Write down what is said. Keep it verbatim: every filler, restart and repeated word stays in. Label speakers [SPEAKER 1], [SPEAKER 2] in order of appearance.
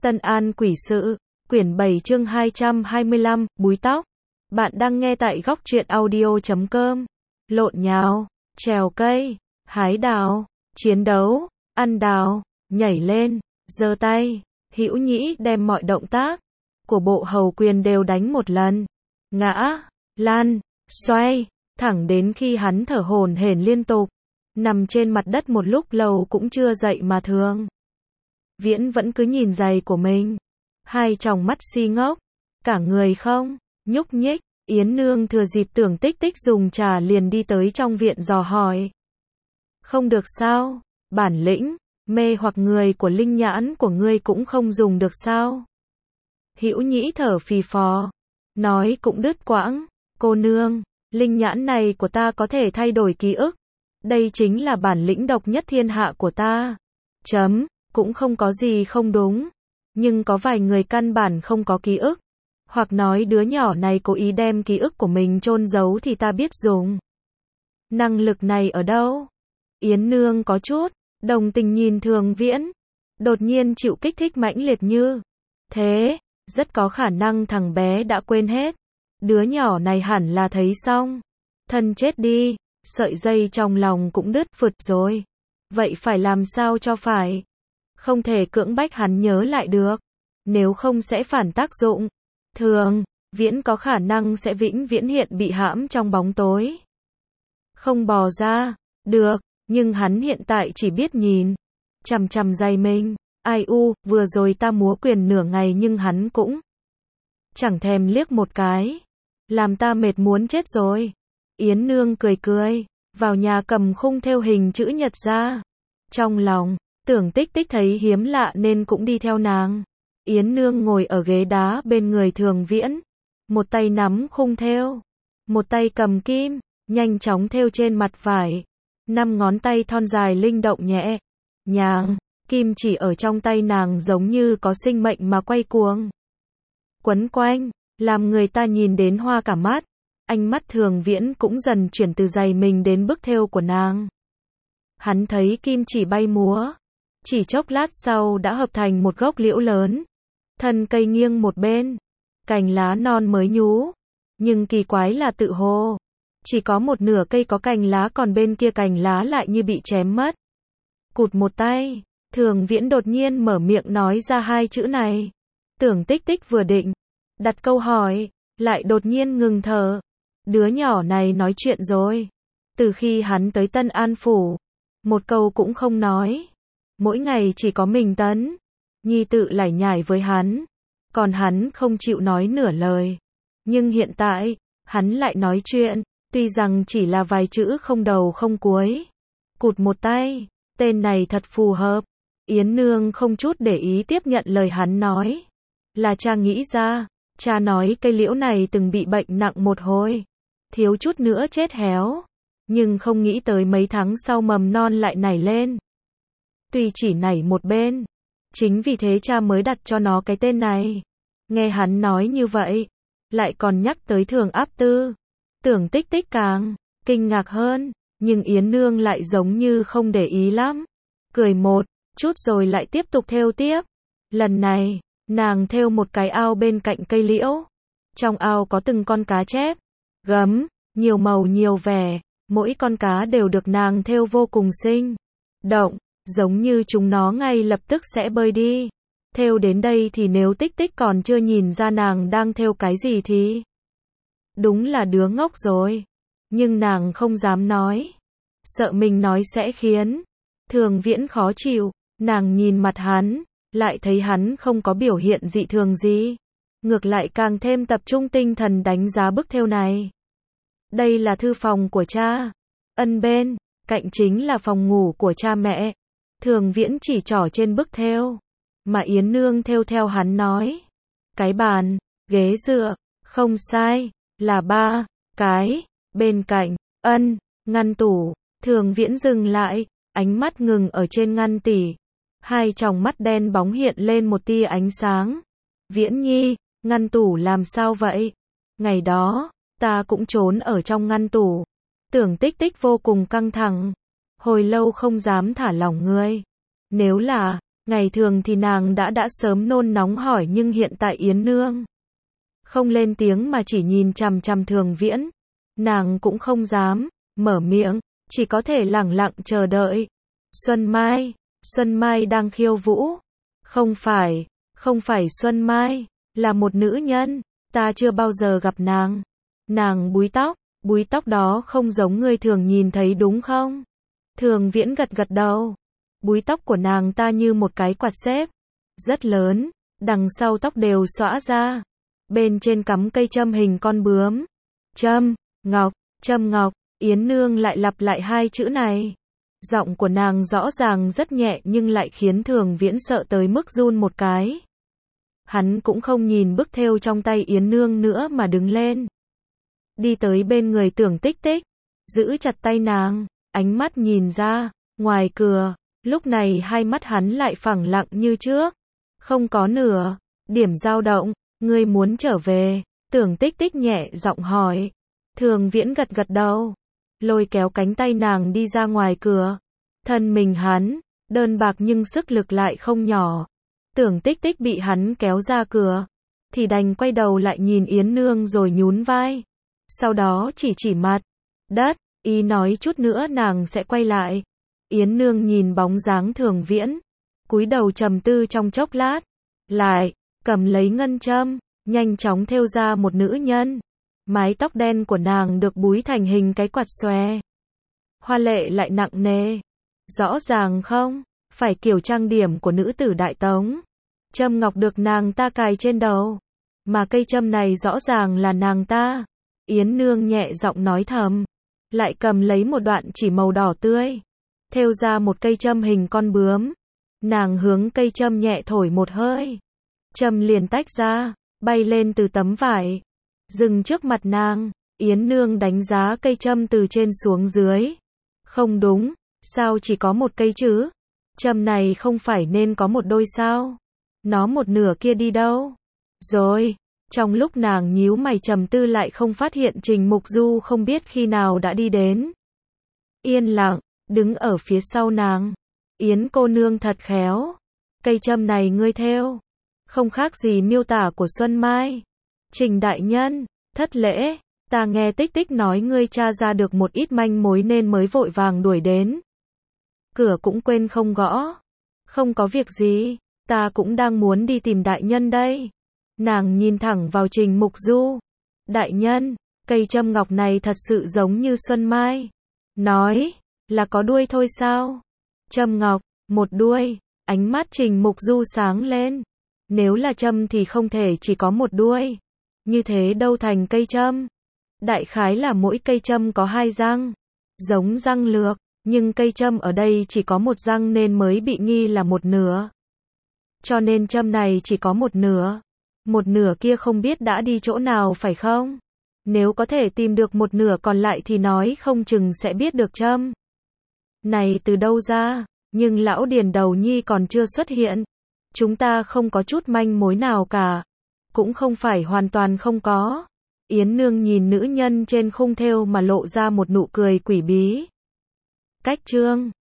[SPEAKER 1] Tân An Quỷ Sự, quyển bảy chương hai trăm hai mươi lăm, búi tóc. Bạn đang nghe tại góc truyện audio chấm com. Lộn nhào, trèo cây, hái đào, chiến đấu, ăn đào, nhảy lên, giơ tay. Hữu Nhĩ đem mọi động tác của bộ hầu quyền đều đánh một lần. Ngã, lăn, xoay, thẳng đến khi hắn thở hổn hển liên tục, nằm trên mặt đất một lúc lâu cũng chưa dậy mà thường. Viễn vẫn cứ nhìn giày của mình, hai tròng mắt si ngốc, cả người không nhúc nhích. Yến Nương thừa dịp Tưởng Tích Tích dùng trà liền đi tới trong viện dò hỏi. Không được sao? Bản lĩnh mê hoặc người của linh nhãn của ngươi cũng không dùng được sao? Hữu Nhĩ thở phì phò, nói cũng đứt quãng. Cô nương, linh nhãn này của ta có thể thay đổi ký ức. Đây chính là bản lĩnh độc nhất thiên hạ của ta. Chấm, cũng không có gì không đúng. Nhưng có vài người căn bản không có ký ức. Hoặc nói đứa nhỏ này cố ý đem ký ức của mình chôn giấu thì ta biết dùng. Năng lực này ở đâu? Yến Nương có chút đồng tình nhìn Thường Viễn. Đột nhiên chịu kích thích mãnh liệt như thế, rất có khả năng thằng bé đã quên hết. Đứa nhỏ này hẳn là thấy xong thân chết đi, sợi dây trong lòng cũng đứt phụt rồi. Vậy phải làm sao cho phải? Không thể cưỡng bách hắn nhớ lại được, nếu không sẽ phản tác dụng. Thường Viễn có khả năng sẽ vĩnh viễn hiện bị hãm trong bóng tối, không bò ra được. Nhưng hắn hiện tại chỉ biết nhìn chằm chằm giày mình. Ai u, vừa rồi ta múa quyền nửa ngày nhưng hắn cũng chẳng thèm liếc một cái, làm ta mệt muốn chết rồi. Yến Nương cười cười, vào nhà cầm khung thêu hình chữ nhật ra. Trong lòng Tưởng Tích Tích thấy hiếm lạ nên cũng đi theo nàng. Yến Nương ngồi ở ghế đá bên người Thường Viễn, một tay nắm khung thêu, một tay cầm kim, nhanh chóng thêu trên mặt vải. Năm ngón tay thon dài linh động nhẹ nhàng, kim chỉ ở trong tay nàng giống như có sinh mệnh mà quay cuồng, quấn quanh, làm người ta nhìn đến hoa cả mắt. Ánh mắt Thường Viễn cũng dần chuyển từ giày mình đến bức thêu của nàng. Hắn thấy kim chỉ bay múa, chỉ chốc lát sau đã hợp thành một gốc liễu lớn. Thân cây nghiêng một bên, cành lá non mới nhú, nhưng kỳ quái là tự hồ chỉ có một nửa cây có cành lá, còn bên kia cành lá lại như bị chém mất. Cụt một tay, Thường Viễn đột nhiên mở miệng nói ra hai chữ này. Tưởng Tích Tích vừa định đặt câu hỏi, lại đột nhiên ngừng thở. Đứa nhỏ này nói chuyện rồi. Từ khi hắn tới Tân An Phủ, một câu cũng không nói. Mỗi ngày chỉ có mình Tấn Nhi tự lải nhải với hắn, còn hắn không chịu nói nửa lời. Nhưng hiện tại, hắn lại nói chuyện, tuy rằng chỉ là vài chữ không đầu không cuối. Cụt một tay, tên này thật phù hợp. Yến Nương không chút để ý tiếp nhận lời hắn nói. Là cha nghĩ ra, cha nói cây liễu này từng bị bệnh nặng một hồi, thiếu chút nữa chết héo. Nhưng không nghĩ tới mấy tháng sau mầm non lại nảy lên. Tuy chỉ nảy một bên, chính vì thế cha mới đặt cho nó cái tên này. Nghe hắn nói như vậy, lại còn nhắc tới Thường Áp Tư. Tưởng Tích Tích càng kinh ngạc hơn, nhưng Yến Nương lại giống như không để ý lắm. Cười một chút rồi lại tiếp tục thêu tiếp. Lần này, nàng thêu một cái ao bên cạnh cây liễu. Trong ao có từng con cá chép, gấm, nhiều màu nhiều vẻ. Mỗi con cá đều được nàng thêu vô cùng sinh động, giống như chúng nó ngay lập tức sẽ bơi đi. Thêu đến đây thì nếu Tích Tích còn chưa nhìn ra nàng đang thêu cái gì thì đúng là đứa ngốc rồi. Nhưng nàng không dám nói, sợ mình nói sẽ khiến Thường Viễn khó chịu. Nàng nhìn mặt hắn, lại thấy hắn không có biểu hiện dị thường gì, ngược lại càng thêm tập trung tinh thần đánh giá bức thêu này. Đây là thư phòng của cha. Ân bên cạnh chính là phòng ngủ của cha mẹ. Thường Viễn chỉ trỏ trên bức thêu, mà Yến Nương thêu theo hắn nói. Cái bàn, ghế dựa, không sai, là ba cái. Bên cạnh, ân, ngăn tủ. Thường Viễn dừng lại, ánh mắt ngừng ở trên ngăn tỉ. Hai tròng mắt đen bóng hiện lên một tia ánh sáng. Viễn Nhi, ngăn tủ làm sao vậy? Ngày đó, ta cũng trốn ở trong ngăn tủ. Tưởng Tích Tích vô cùng căng thẳng, hồi lâu không dám thả lỏng người. Nếu là Ngày thường thì nàng đã đã sớm nôn nóng hỏi nhưng hiện tại Yến Nương không lên tiếng mà chỉ nhìn chằm chằm Thường Viễn. Nàng cũng không dám mở miệng, chỉ có thể lẳng lặng chờ đợi. Xuân Mai, Xuân Mai đang khiêu vũ. Không phải, không phải Xuân Mai, là một nữ nhân, ta chưa bao giờ gặp nàng. Nàng búi tóc, búi tóc đó không giống người thường nhìn thấy đúng không? Thường Viễn gật gật đầu. Búi tóc của nàng ta như một cái quạt xếp, rất lớn, đằng sau tóc đều xõa ra. Bên trên cắm cây châm hình con bướm. Châm, ngọc, châm ngọc, Yến Nương lại lặp lại hai chữ này. Giọng của nàng rõ ràng rất nhẹ nhưng lại khiến Thường Viễn sợ tới mức run một cái. Hắn cũng không nhìn bức thêu trong tay Yến Nương nữa mà đứng lên. Đi tới bên người Tưởng Tích Tích, giữ chặt tay nàng, ánh mắt nhìn ra, ngoài cửa, lúc này hai mắt hắn lại phẳng lặng như trước. Không có nửa điểm dao động. Ngươi muốn trở về? Tưởng Tích Tích nhẹ giọng hỏi. Thường Viễn gật gật đầu, lôi kéo cánh tay nàng đi ra ngoài cửa. Thân mình hắn, đơn bạc nhưng sức lực lại không nhỏ. Tưởng Tích Tích bị hắn kéo ra cửa, thì đành quay đầu lại nhìn Yến Nương rồi nhún vai. Sau đó chỉ chỉ mặt đất, ý nói chút nữa nàng sẽ quay lại. Yến Nương nhìn bóng dáng Thường Viễn, cúi đầu trầm tư trong chốc lát, lại cầm lấy ngân châm, nhanh chóng thêu ra một nữ nhân. Mái tóc đen của nàng được búi thành hình cái quạt xòe, hoa lệ lại nặng nề. Rõ ràng không phải kiểu trang điểm của nữ tử Đại Tống. Châm ngọc được nàng ta cài trên đầu, mà cây châm này rõ ràng là nàng ta. Yến Nương nhẹ giọng nói thầm, lại cầm lấy một đoạn chỉ màu đỏ tươi, thêu ra một cây châm hình con bướm. Nàng hướng cây châm nhẹ thổi một hơi, châm liền tách ra, bay lên từ tấm vải, dừng trước mặt nàng. Yến Nương đánh giá cây châm từ trên xuống dưới. Không đúng, sao chỉ có một cây chứ? Châm này không phải nên có một đôi sao? Nó một nửa kia đi đâu? Rồi, trong lúc nàng nhíu mày trầm tư lại không phát hiện Trình Mục Du không biết khi nào đã đi đến. Yên lặng, đứng ở phía sau nàng. Yến cô nương thật khéo. Cây châm này ngươi thêu, không khác gì miêu tả của Xuân Mai. Trình đại nhân, thất lễ, ta nghe Tích Tích nói ngươi tra ra được một ít manh mối nên mới vội vàng đuổi đến. Cửa cũng quên không gõ. Không có việc gì, ta cũng đang muốn đi tìm đại nhân đây. Nàng nhìn thẳng vào Trình Mục Du. Đại nhân, cây châm ngọc này thật sự giống như Xuân Mai. Nói, là có đuôi thôi sao? Châm ngọc, một đuôi, ánh mắt Trình Mục Du sáng lên. Nếu là châm thì không thể chỉ có một đuôi. Như thế đâu thành cây châm. Đại khái là mỗi cây châm có hai răng, giống răng lược, nhưng cây châm ở đây chỉ có một răng nên mới bị nghi là một nửa. Cho nên châm này chỉ có một nửa. Một nửa kia không biết đã đi chỗ nào phải không? Nếu có thể tìm được một nửa còn lại thì nói không chừng sẽ biết được châm này từ đâu ra. Nhưng lão Điền Đầu Nhi còn chưa xuất hiện. Chúng ta không có chút manh mối nào cả. Cũng không phải hoàn toàn không có. Yến Nương nhìn nữ nhân trên khung thêu mà lộ ra một nụ cười quỷ bí. Cách chương